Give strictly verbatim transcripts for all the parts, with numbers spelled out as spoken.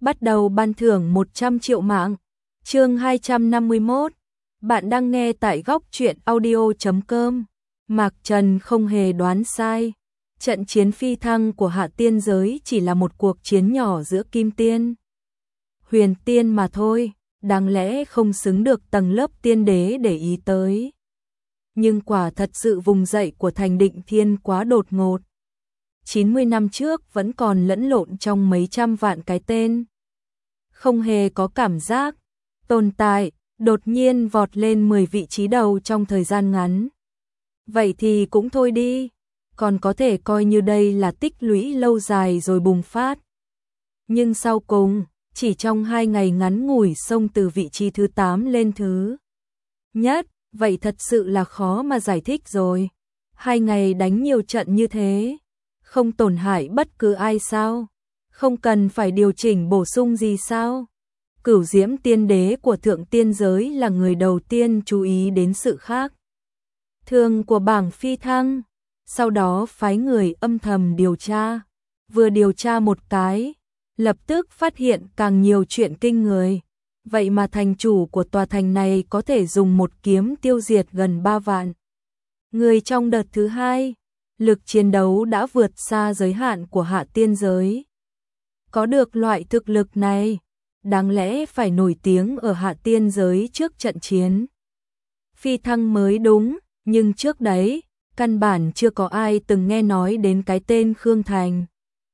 bắt đầu ban thưởng một trăm triệu mạng. Chương hai trăm năm mươi mốt. Bạn đang nghe tại góc truyện audio chấm com. Mạc Trần không hề đoán sai. Trận chiến phi thăng của Hạ Tiên giới chỉ là một cuộc chiến nhỏ giữa Kim Tiên, Huyền Tiên mà thôi, đáng lẽ không xứng được tầng lớp tiên đế để ý tới. Nhưng quả thật sự vùng dậy của Thành Định Thiên quá đột ngột. chín mươi năm trước vẫn còn lẫn lộn trong mấy trăm vạn cái tên. Không hề có cảm giác tồn tại, đột nhiên vọt lên mười vị trí đầu trong thời gian ngắn. Vậy thì cũng thôi đi, còn có thể coi như đây là tích lũy lâu dài rồi bùng phát. Nhưng sau cùng, chỉ trong hai ngày ngắn ngủi xông từ vị trí thứ tám lên thứ nhất, vậy thật sự là khó mà giải thích rồi. Hai ngày đánh nhiều trận như thế, không tổn hại bất cứ ai sao? Không cần phải điều chỉnh bổ sung gì sao? Cửu Diễm Tiên Đế của Thượng Tiên giới là người đầu tiên chú ý đến sự khác thường của bảng phi thăng, sau đó phái người âm thầm điều tra. Vừa điều tra một cái, lập tức phát hiện càng nhiều chuyện kinh người. Vậy mà thành chủ của tòa thành này có thể dùng một kiếm tiêu diệt gần ba vạn người trong đợt thứ hai. Lực chiến đấu đã vượt xa giới hạn của Hạ Tiên giới. Có được loại thực lực này, đáng lẽ phải nổi tiếng ở Hạ Tiên giới trước trận chiến phi thăng mới đúng, nhưng trước đấy, căn bản chưa có ai từng nghe nói đến cái tên Khương Thành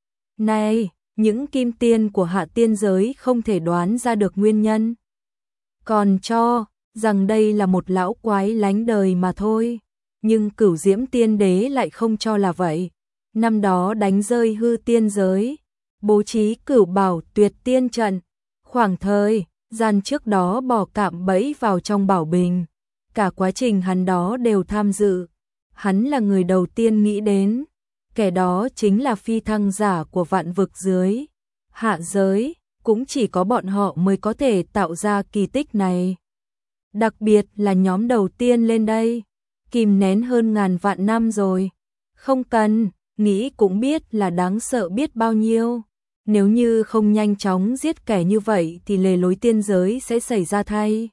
này. Những kim tiên của Hạ Tiên giới không thể đoán ra được nguyên nhân, còn cho rằng đây là một lão quái lánh đời mà thôi. Nhưng Cửu Diễm Tiên Đế lại không cho là vậy. Năm đó đánh rơi hư tiên giới, bố trí Cửu Bảo Tuyệt Tiên trận, khoảng thời gian trước đó bỏ cạm bẫy vào trong bảo bình. Cả quá trình hắn đó đều tham dự. Hắn là người đầu tiên nghĩ đến, kẻ đó chính là phi thăng giả của vạn vực dưới hạ giới, cũng chỉ có bọn họ mới có thể tạo ra kỳ tích này. Đặc biệt là nhóm đầu tiên lên đây, kìm nén hơn ngàn vạn năm rồi. Không cần, nghĩ cũng biết là đáng sợ biết bao nhiêu. Nếu như không nhanh chóng giết kẻ như vậy thì lề lối tiên giới sẽ xảy ra thay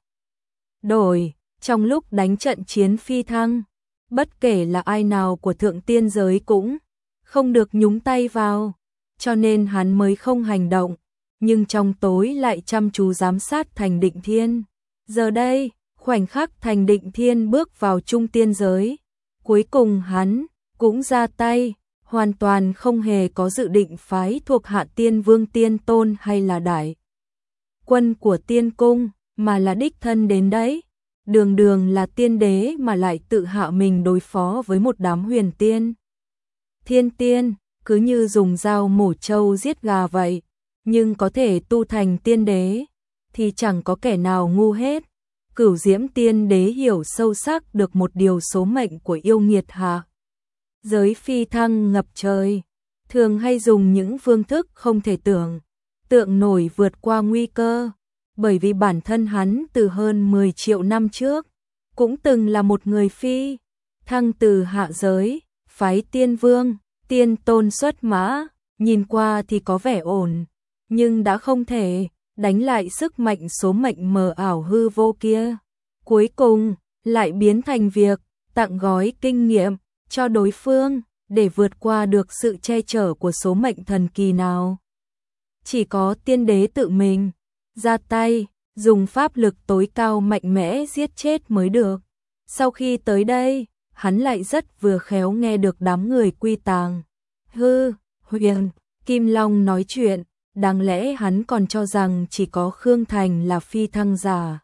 đổi. Trong lúc đánh trận chiến phi thăng, bất kể là ai nào của Thượng Tiên giới cũng không được nhúng tay vào, cho nên hắn mới không hành động, nhưng trong tối lại chăm chú giám sát Thành Định Thiên. Giờ đây, khoảnh khắc Thành Định Thiên bước vào Trung Tiên giới, cuối cùng hắn cũng ra tay, hoàn toàn không hề có dự định phái thuộc Hạ Tiên Vương Tiên Tôn hay là đại quân của Tiên Cung, mà là đích thân đến đấy. Đường đường là tiên đế mà lại tự hạ mình đối phó với một đám huyền tiên. Thiên tiên, cứ như dùng dao mổ trâu giết gà vậy, nhưng có thể tu thành tiên đế, thì chẳng có kẻ nào ngu hết. Cửu Diễm Tiên Đế hiểu sâu sắc được một điều số mệnh của yêu nghiệt hạ giới phi thăng ngập trời, thường hay dùng những phương thức không thể tưởng tượng nổi vượt qua nguy cơ. Bởi vì bản thân hắn từ hơn mười triệu năm trước, cũng từng là một người phi thăng từ hạ giới, phái tiên vương, tiên tôn xuất mã, nhìn qua thì có vẻ ổn, nhưng đã không thể đánh lại sức mạnh số mệnh mờ ảo hư vô kia. Cuối cùng, lại biến thành việc tặng gói kinh nghiệm cho đối phương để vượt qua được sự che chở của số mệnh thần kỳ nào. Chỉ có tiên đế tự mình ra tay, dùng pháp lực tối cao mạnh mẽ giết chết mới được. Sau khi tới đây, hắn lại rất vừa khéo nghe được đám người quy tàng hư huyền Kim Long nói chuyện, đáng lẽ hắn còn cho rằng chỉ có Khương Thành là phi thăng giả.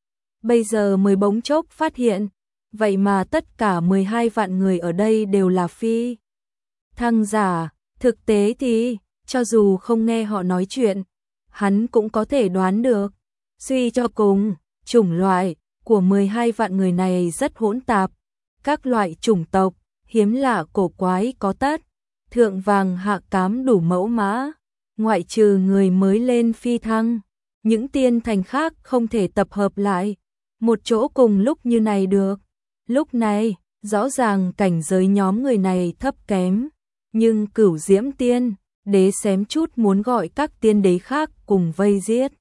Bây giờ mới bỗng chốc phát hiện, vậy mà tất cả mười hai vạn người ở đây đều là phi thăng giả. Thực tế thì, cho dù không nghe họ nói chuyện, hắn cũng có thể đoán được. Suy cho cùng, chủng loại của mười hai vạn người này rất hỗn tạp. Các loại chủng tộc, hiếm lạ cổ quái có tất, thượng vàng hạ cám đủ mẫu mã. Ngoại trừ người mới lên phi thăng, những tiên thành khác không thể tập hợp lại một chỗ cùng lúc như này được. Lúc này, rõ ràng cảnh giới nhóm người này thấp kém, nhưng Cửu Diễm Tiên đế xém chút muốn gọi các tiên đế khác cùng vây giết.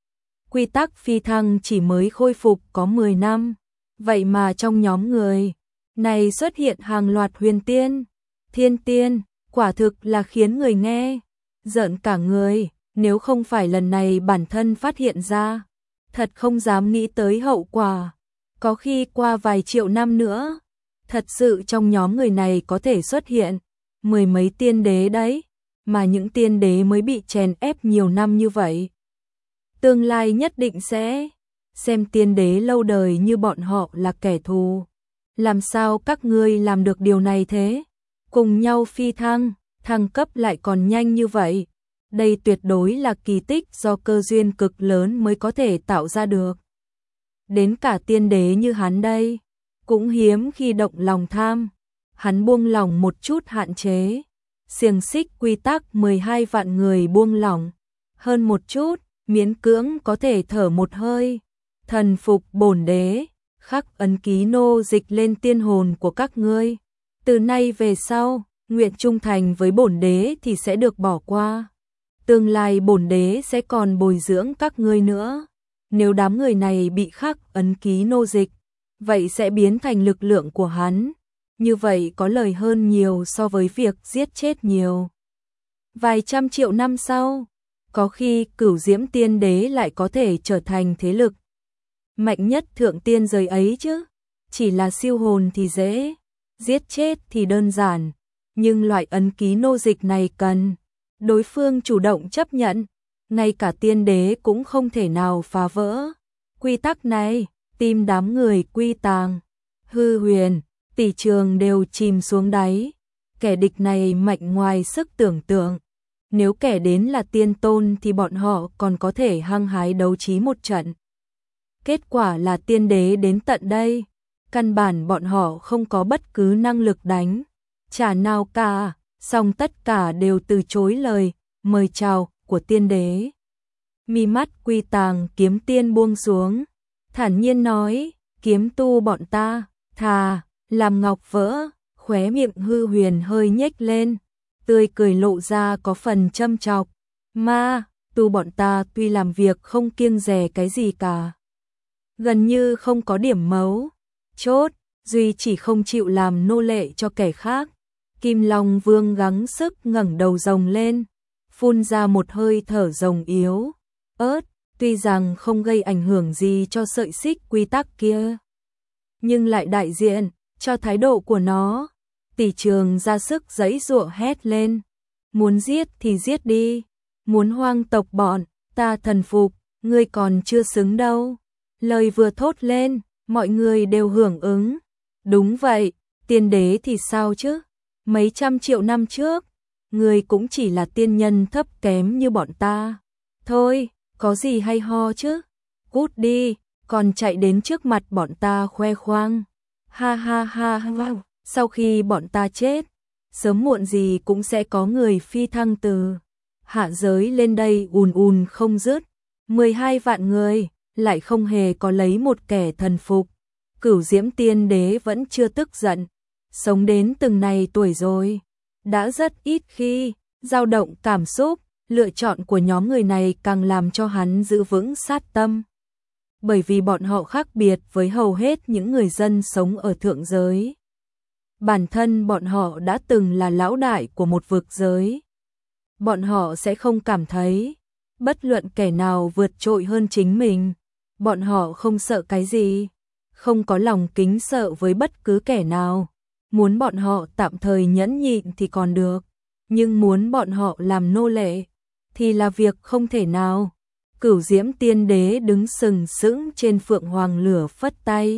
Quy tắc phi thăng chỉ mới khôi phục có mười năm, vậy mà trong nhóm người này xuất hiện hàng loạt huyền tiên, thiên tiên, quả thực là khiến người nghe giận cả người, nếu không phải lần này bản thân phát hiện ra, thật không dám nghĩ tới hậu quả. Có khi qua vài triệu năm nữa, thật sự trong nhóm người này có thể xuất hiện mười mấy tiên đế đấy, mà những tiên đế mới bị chèn ép nhiều năm như vậy. Tương lai nhất định sẽ xem tiên đế lâu đời như bọn họ là kẻ thù. Làm sao các ngươi làm được điều này thế? Cùng nhau phi thăng, thăng cấp lại còn nhanh như vậy. Đây tuyệt đối là kỳ tích do cơ duyên cực lớn mới có thể tạo ra được. Đến cả tiên đế như hắn đây, cũng hiếm khi động lòng tham. Hắn buông lỏng một chút hạn chế. Xiềng xích quy tắc mười hai vạn người buông lỏng. Hơn một chút, miễn cưỡng có thể thở một hơi. Thần phục bổn đế, khắc ấn ký nô dịch lên tiên hồn của các ngươi. Từ nay về sau, nguyện trung thành với bổn đế thì sẽ được bỏ qua. Tương lai bổn đế sẽ còn bồi dưỡng các ngươi nữa. Nếu đám người này bị khắc ấn ký nô dịch, vậy sẽ biến thành lực lượng của hắn. Như vậy có lời hơn nhiều so với việc giết chết nhiều. Vài trăm triệu năm sau, có khi Cửu Diễm Tiên Đế lại có thể trở thành thế lực mạnh nhất thượng tiên giới ấy chứ. Chỉ là siêu hồn thì dễ, giết chết thì đơn giản, nhưng loại ấn ký nô dịch này cần đối phương chủ động chấp nhận, ngay cả tiên đế cũng không thể nào phá vỡ. Quy tắc này, tim đám người quy tàng, hư huyền, tỷ trường đều chìm xuống đáy. Kẻ địch này mạnh ngoài sức tưởng tượng. Nếu kẻ đến là tiên tôn thì bọn họ còn có thể hăng hái đấu trí một trận. Kết quả là tiên đế đến tận đây, căn bản bọn họ không có bất cứ năng lực đánh trả nào cả, song tất cả đều từ chối lời mời chào của tiên đế. Mi mắt quy tàng kiếm tiên buông xuống, thản nhiên nói, kiếm tu bọn ta, thà làm ngọc vỡ. Khóe miệng hư huyền hơi nhếch lên, tươi cười lộ ra có phần châm chọc. Ma, tu bọn ta tuy làm việc không kiêng dè cái gì cả, gần như không có điểm mấu chốt, duy chỉ không chịu làm nô lệ cho kẻ khác. Kim Long Vương gắng sức ngẩng đầu rồng lên, phun ra một hơi thở rồng yếu ớt, tuy rằng không gây ảnh hưởng gì cho sợi xích quy tắc kia, nhưng lại đại diện cho thái độ của nó. Tỷ trường ra sức giãy giụa hét lên, muốn giết thì giết đi, muốn hoang tộc bọn ta thần phục, ngươi còn chưa xứng đâu. Lời vừa thốt lên, mọi người đều hưởng ứng. Đúng vậy, tiên đế thì sao chứ? Mấy trăm triệu năm trước, ngươi cũng chỉ là tiên nhân thấp kém như bọn ta. Thôi, có gì hay ho chứ? Cút đi, còn chạy đến trước mặt bọn ta khoe khoang. Ha ha ha ha. Sau khi bọn ta chết, sớm muộn gì cũng sẽ có người phi thăng từ hạ giới lên đây ùn ùn không dứt. mười hai vạn người, lại không hề có lấy một kẻ thần phục. Cửu Diễm Tiên Đế vẫn chưa tức giận, sống đến từng này tuổi rồi, đã rất ít khi dao động cảm xúc. Lựa chọn của nhóm người này càng làm cho hắn giữ vững sát tâm, bởi vì bọn họ khác biệt với hầu hết những người dân sống ở thượng giới. Bản thân bọn họ đã từng là lão đại của một vực giới. Bọn họ sẽ không cảm thấy bất luận kẻ nào vượt trội hơn chính mình. Bọn họ không sợ cái gì, không có lòng kính sợ với bất cứ kẻ nào. Muốn bọn họ tạm thời nhẫn nhịn thì còn được, nhưng muốn bọn họ làm nô lệ thì là việc không thể nào. Cửu Diễm Tiên Đế đứng sừng sững trên phượng hoàng lửa phất tay.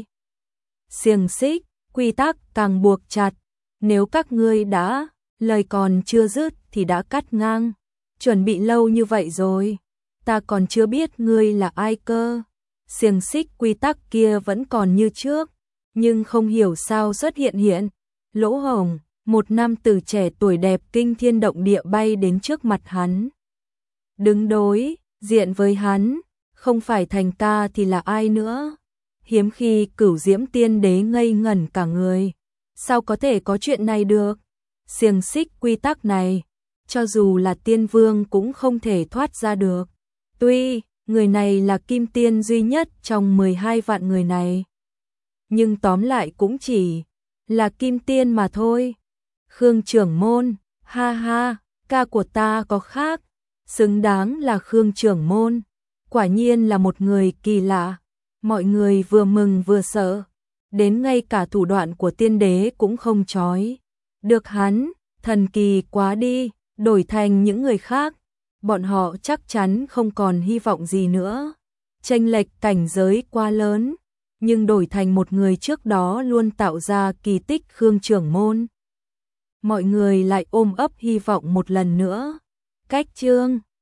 Xiềng xích quy tắc càng buộc chặt, nếu các ngươi đã, lời còn chưa dứt thì đã cắt ngang. Chuẩn bị lâu như vậy rồi, ta còn chưa biết ngươi là ai cơ. Xiềng xích quy tắc kia vẫn còn như trước, nhưng không hiểu sao xuất hiện hiện lỗ hổng. Một nam tử trẻ tuổi đẹp kinh thiên động địa bay đến trước mặt hắn. Đứng đối diện với hắn, không phải Thành Ca thì là ai nữa. Hiếm khi Cửu Diễm Tiên Đế ngây ngẩn cả người. Sao có thể có chuyện này được? Xiềng xích quy tắc này, cho dù là tiên vương cũng không thể thoát ra được. Tuy, người này là kim tiên duy nhất trong mười hai vạn người này. Nhưng tóm lại cũng chỉ là kim tiên mà thôi. Khương trưởng môn, ha ha, ca của ta có khác, xứng đáng là Khương trưởng môn. Quả nhiên là một người kỳ lạ. Mọi người vừa mừng vừa sợ. Đến ngay cả thủ đoạn của tiên đế cũng không chói được hắn, thần kỳ quá đi, đổi thành những người khác, bọn họ chắc chắn không còn hy vọng gì nữa. Chênh lệch cảnh giới quá lớn, nhưng đổi thành một người trước đó luôn tạo ra kỳ tích Khương trưởng môn. Mọi người lại ôm ấp hy vọng một lần nữa. Cách chương